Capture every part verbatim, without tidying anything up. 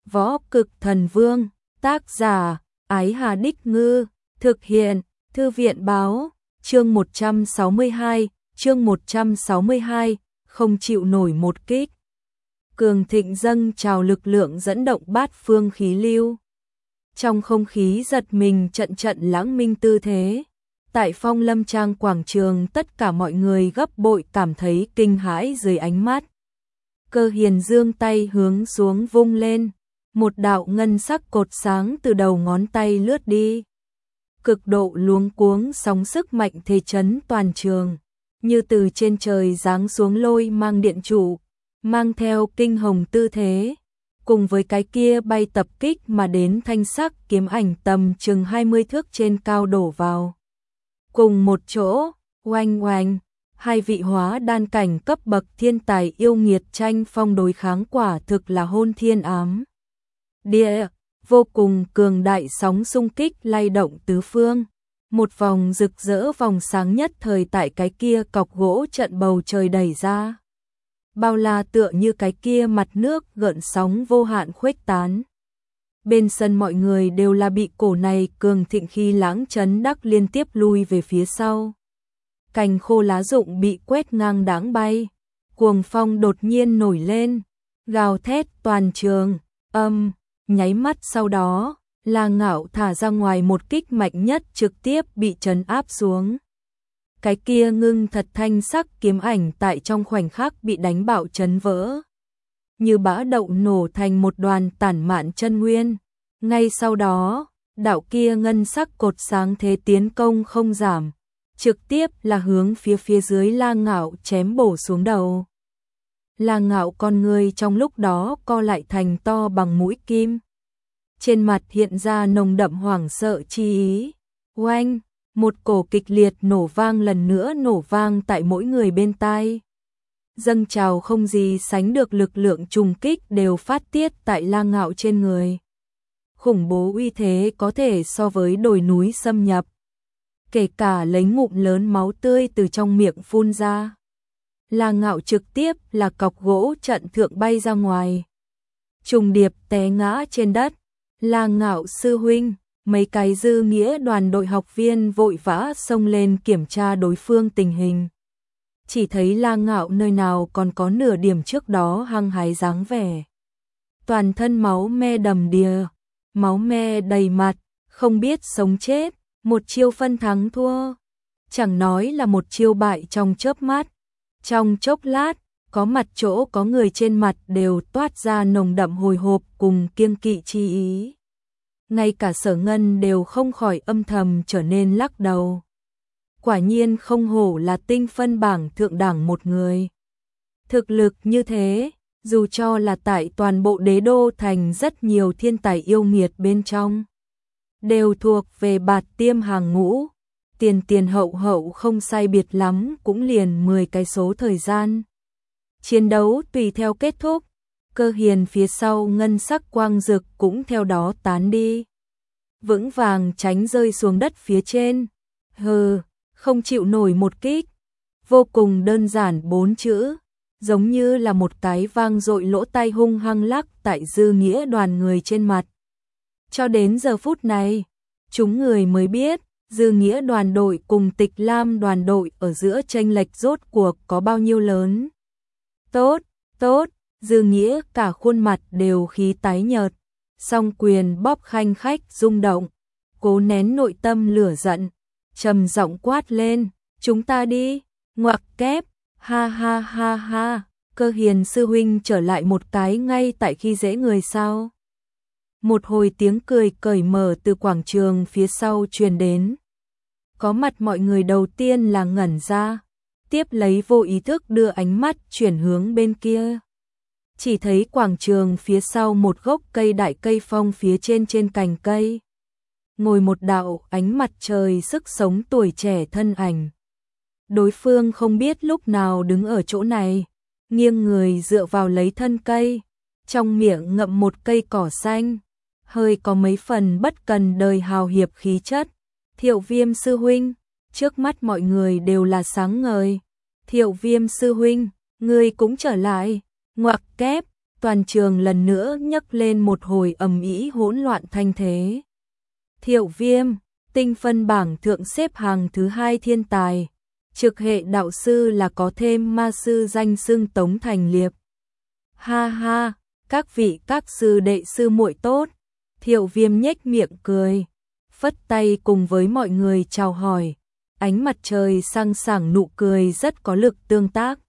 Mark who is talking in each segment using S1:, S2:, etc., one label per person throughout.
S1: Võ Cực Thần Vương, tác giả, Ái Hà Đích Ngư, thực hiện, Thư viện Báo, chương một trăm sáu mươi hai, chương một trăm sáu mươi hai, không chịu nổi một kích. Cường thịnh dâng trào lực lượng dẫn động bát phương khí lưu. Trong không khí giật mình trận trận lãng minh tư thế. Tại Phong Lâm Trang quảng trường tất cả mọi người gấp bội cảm thấy kinh hãi dưới ánh mắt. Cơ Hiền giương tay hướng xuống vung lên, một đạo ngân sắc cột sáng từ đầu ngón tay lướt đi. Cực độ luống cuống sóng sức mạnh thế chấn toàn trường, như từ trên trời giáng xuống lôi mang điện trụ, mang theo kinh hồng tư thế, cùng với cái kia bay tập kích mà đến thanh sắc kiếm ảnh tầm chừng hai mươi thước trên cao đổ vào. Cùng một chỗ, oanh oanh, hai vị hóa đan cảnh cấp bậc thiên tài yêu nghiệt tranh phong đối kháng quả thực là hôn thiên ám địa, vô cùng cường đại sóng xung kích lay động tứ phương. Một vòng rực rỡ vòng sáng nhất thời tại cái kia cọc gỗ trận bầu trời đẩy ra. Bao la tựa như cái kia mặt nước gợn sóng vô hạn khuếch tán. Bên sân mọi người đều là bị cổ này cường thịnh khi lãng chấn đắc liên tiếp lui về phía sau. Cành khô lá rụng bị quét ngang đãng bay, cuồng phong đột nhiên nổi lên, gào thét toàn trường, âm, nháy mắt sau đó, La Ngạo thả ra ngoài một kích mạnh nhất trực tiếp bị trấn áp xuống. Cái kia ngưng thật thanh sắc kiếm ảnh tại trong khoảnh khắc bị đánh bạo chấn vỡ. Như bã đậu nổ thành một đoàn tản mạn chân nguyên. Ngay sau đó, đạo kia ngân sắc cột sáng thế tiến công không giảm, trực tiếp là hướng phía phía dưới La Ngạo chém bổ xuống đầu. La Ngạo con người trong lúc đó co lại thành to bằng mũi kim. Trên mặt hiện ra nồng đậm hoảng sợ chi ý. Oanh, một cổ kịch liệt nổ vang lần nữa nổ vang tại mỗi người bên tai. Dâng trào không gì sánh được lực lượng trùng kích đều phát tiết tại La Ngạo trên người. Khủng bố uy thế có thể so với đồi núi xâm nhập. Kể cả lấy ngụm lớn máu tươi từ trong miệng phun ra. La Ngạo trực tiếp là cọc gỗ trận thượng bay ra ngoài. Trùng điệp té ngã trên đất. La Ngạo sư huynh, mấy cái dư nghĩa đoàn đội học viên vội vã xông lên kiểm tra đối phương tình hình. Chỉ thấy La Ngạo nơi nào còn có nửa điểm trước đó hăng hái dáng vẻ. Toàn thân máu me đầm đìa, máu me đầy mặt, không biết sống chết, một chiêu phân thắng thua. Chẳng nói là một chiêu bại trong chớp mắt. Trong chốc lát, có mặt chỗ có người trên mặt đều toát ra nồng đậm hồi hộp cùng kiêng kỵ chi ý. Ngay cả Sở Ngân đều không khỏi âm thầm trở nên lắc đầu. Quả nhiên không hổ là tinh phân bảng thượng đẳng một người. Thực lực như thế, dù cho là tại toàn bộ đế đô thành rất nhiều thiên tài yêu nghiệt bên trong, đều thuộc về bạt tiêm hàng ngũ, tiền tiền hậu hậu không sai biệt lắm cũng liền mười cái số thời gian. Chiến đấu tùy theo kết thúc, Cơ Hiền phía sau ngân sắc quang dực cũng theo đó tán đi. Vững vàng tránh rơi xuống đất phía trên. Hừ, không chịu nổi một kích. Vô cùng đơn giản bốn chữ, giống như là một cái vang dội lỗ tai hung hăng lắc tại dư nghĩa đoàn người trên mặt. Cho đến giờ phút này, chúng người mới biết, dư nghĩa đoàn đội cùng Tịch Lam đoàn đội ở giữa chênh lệch rốt cuộc có bao nhiêu lớn. Tốt, tốt, dư nghĩa cả khuôn mặt đều khí tái nhợt, song quyền bóp khanh khách rung động, cố nén nội tâm lửa giận, trầm giọng quát lên, chúng ta đi, ngoặc kép, ha ha ha ha, Cơ Hiền sư huynh trở lại một cái ngay tại khi dễ người sao. Một hồi tiếng cười cởi mở từ quảng trường phía sau truyền đến. Có mặt mọi người đầu tiên là ngẩn ra, tiếp lấy vô ý thức đưa ánh mắt chuyển hướng bên kia. Chỉ thấy quảng trường phía sau một gốc cây đại cây phong phía trên trên cành cây. Ngồi một đạo ánh mặt trời sức sống tuổi trẻ thân ảnh. Đối phương không biết lúc nào đứng ở chỗ này, nghiêng người dựa vào lấy thân cây, trong miệng ngậm một cây cỏ xanh, hơi có mấy phần bất cần đời hào hiệp khí chất. Thiệu Viêm sư huynh, trước mắt mọi người đều là sáng ngời. Thiệu Viêm sư huynh, ngươi cũng trở lại. Ngoặc kép, toàn trường lần nữa nhấc lên một hồi ầm ĩ hỗn loạn thanh thế. Thiệu Viêm, tinh phân bảng thượng xếp hàng thứ hai thiên tài, trực hệ đạo sư là có thêm ma sư danh xưng Tống Thành Liệp. Ha ha, các vị các sư đệ sư muội tốt. Thiệu Viêm nhếch miệng cười, phất tay cùng với mọi người chào hỏi, ánh mặt trời sang sảng, nụ cười rất có lực tương tác.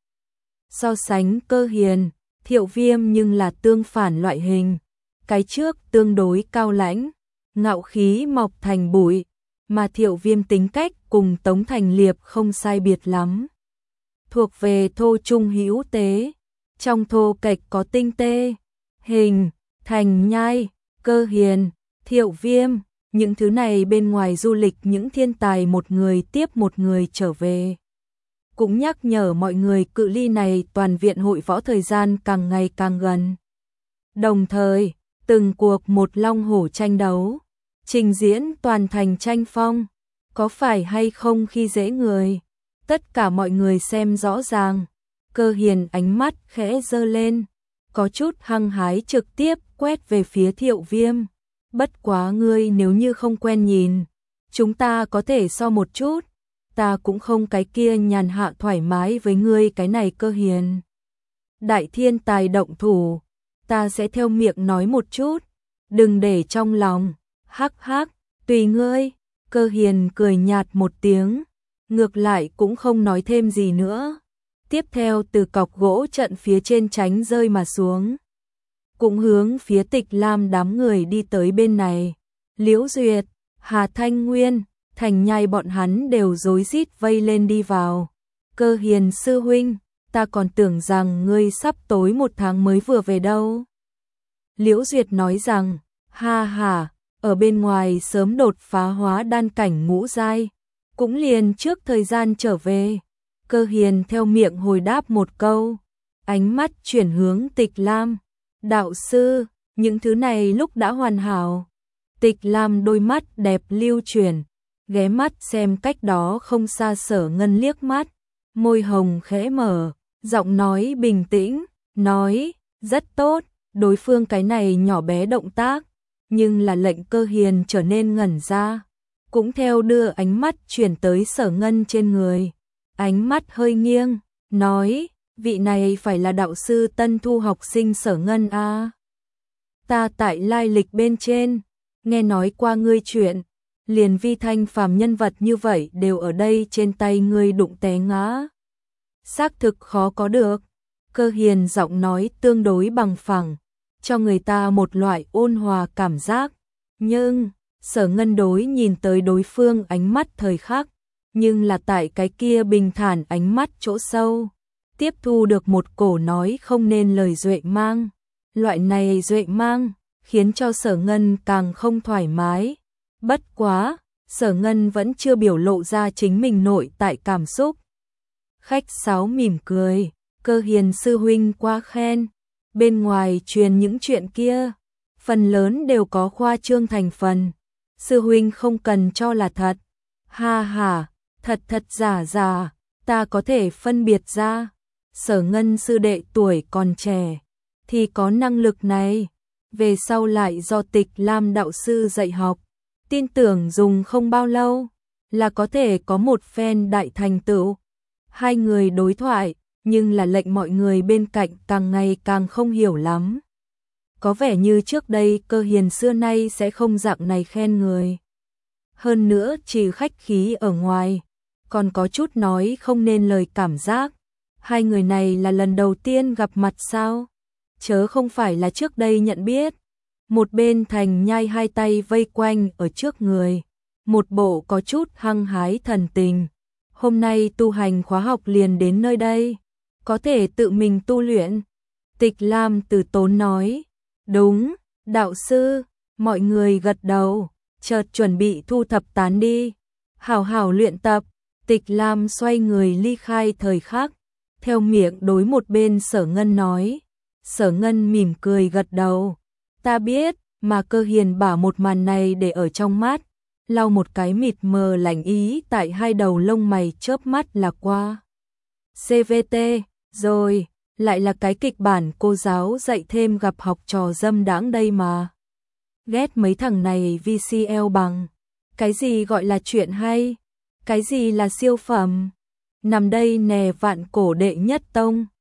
S1: So sánh Cơ Hiền, Thiệu Viêm nhưng là tương phản loại hình, cái trước tương đối cao lãnh, ngạo khí mọc thành bụi, mà Thiệu Viêm tính cách cùng Tống Thành Liệp không sai biệt lắm. Thuộc về thô trung hữu tế, trong thô kệch có tinh tê, hình, thành nhai, Cơ Hiền, Thiệu Viêm, những thứ này bên ngoài du lịch những thiên tài một người tiếp một người trở về. Cũng nhắc nhở mọi người cự ly này toàn viện hội võ thời gian càng ngày càng gần. Đồng thời, từng cuộc một long hổ tranh đấu, trình diễn toàn thành tranh phong, có phải hay không khi dễ người, tất cả mọi người xem rõ ràng. Cơ Hiền ánh mắt khẽ giơ lên, có chút hăng hái trực tiếp quét về phía Thiệu Viêm. Bất quá ngươi nếu như không quen nhìn, chúng ta có thể so một chút, ta cũng không cái kia nhàn hạ thoải mái với ngươi cái này Cơ Hiền. Đại thiên tài động thủ, ta sẽ theo miệng nói một chút, đừng để trong lòng, hắc hắc, tùy ngươi. Cơ Hiền cười nhạt một tiếng, ngược lại cũng không nói thêm gì nữa. Tiếp theo từ cọc gỗ trận phía trên tránh rơi mà xuống, cũng hướng phía Tịch Lam đám người đi tới bên này. Liễu Duyệt, Hà Thanh Nguyên, Thành Nhai bọn hắn đều rối rít vây lên đi vào. Cơ Hiền sư huynh, ta còn tưởng rằng ngươi sắp tối một tháng mới vừa về đâu. Liễu Duyệt nói rằng, ha ha, ở bên ngoài sớm đột phá hóa đan cảnh ngũ giai, cũng liền trước thời gian trở về. Cơ Hiền theo miệng hồi đáp một câu, ánh mắt chuyển hướng Tịch Lam. Đạo sư, những thứ này lúc đã hoàn hảo. Tịch Lam đôi mắt đẹp lưu chuyển, ghé mắt xem cách đó không xa Sở Ngân liếc mắt, môi hồng khẽ mở, giọng nói bình tĩnh, nói, rất tốt, đối phương cái này nhỏ bé động tác, nhưng là lệnh Cơ Hiền trở nên ngẩn ra, cũng theo đưa ánh mắt chuyển tới Sở Ngân trên người, ánh mắt hơi nghiêng, nói, vị này phải là đạo sư tân thu học sinh Sở Ngân a? À? Ta tại lai lịch bên trên, nghe nói qua ngươi chuyện, liền vi thanh phàm nhân vật như vậy đều ở đây trên tay ngươi đụng té ngã. Xác thực khó có được. Cơ Hiền giọng nói tương đối bằng phẳng, cho người ta một loại ôn hòa cảm giác. Nhưng, Sở Ngân đối nhìn tới đối phương ánh mắt thời khắc, nhưng là tại cái kia bình thản ánh mắt chỗ sâu, tiếp thu được một cổ nói không nên lời duệ mang. Loại này duệ mang, khiến cho Sở Ngân càng không thoải mái. Bất quá, Sở Ngân vẫn chưa biểu lộ ra chính mình nội tại cảm xúc. Khách sáo mỉm cười, Cơ Hiền sư huynh quá khen, bên ngoài truyền những chuyện kia, phần lớn đều có khoa trương thành phần, sư huynh không cần cho là thật. Ha ha, thật thật giả giả, ta có thể phân biệt ra. Sở Ngân sư đệ tuổi còn trẻ, thì có năng lực này, về sau lại do Tịch Lam đạo sư dạy học, tin tưởng dùng không bao lâu, là có thể có một phen đại thành tựu. Hai người đối thoại, nhưng là lệnh mọi người bên cạnh càng ngày càng không hiểu lắm. Có vẻ như trước đây Cơ Hiền xưa nay sẽ không dạng này khen người. Hơn nữa chỉ khách khí ở ngoài, còn có chút nói không nên lời cảm giác. Hai người này là lần đầu tiên gặp mặt sao? Chớ không phải là trước đây nhận biết. Một bên Thành Nhai hai tay vây quanh ở trước người, một bộ có chút hăng hái thần tình. Hôm nay tu hành khóa học liền đến nơi đây, có thể tự mình tu luyện. Tịch Lam từ tốn nói, đúng, đạo sư. Mọi người gật đầu, chợt chuẩn bị thu thập tán đi, hảo hảo luyện tập. Tịch Lam xoay người ly khai thời khắc, theo miệng đối một bên Sở Ngân nói. Sở Ngân mỉm cười gật đầu, ta biết, mà Cơ Hiền bảo một màn này để ở trong mắt, lau một cái mịt mờ lạnh ý tại hai đầu lông mày chớp mắt là qua. xê vê tê, rồi, lại là cái kịch bản cô giáo dạy thêm gặp học trò dâm đãng đây mà. Ghét mấy thằng này vê xê lờ bằng. Cái gì gọi là chuyện hay? Cái gì là siêu phẩm? Nằm đây nè vạn cổ đệ nhất tông.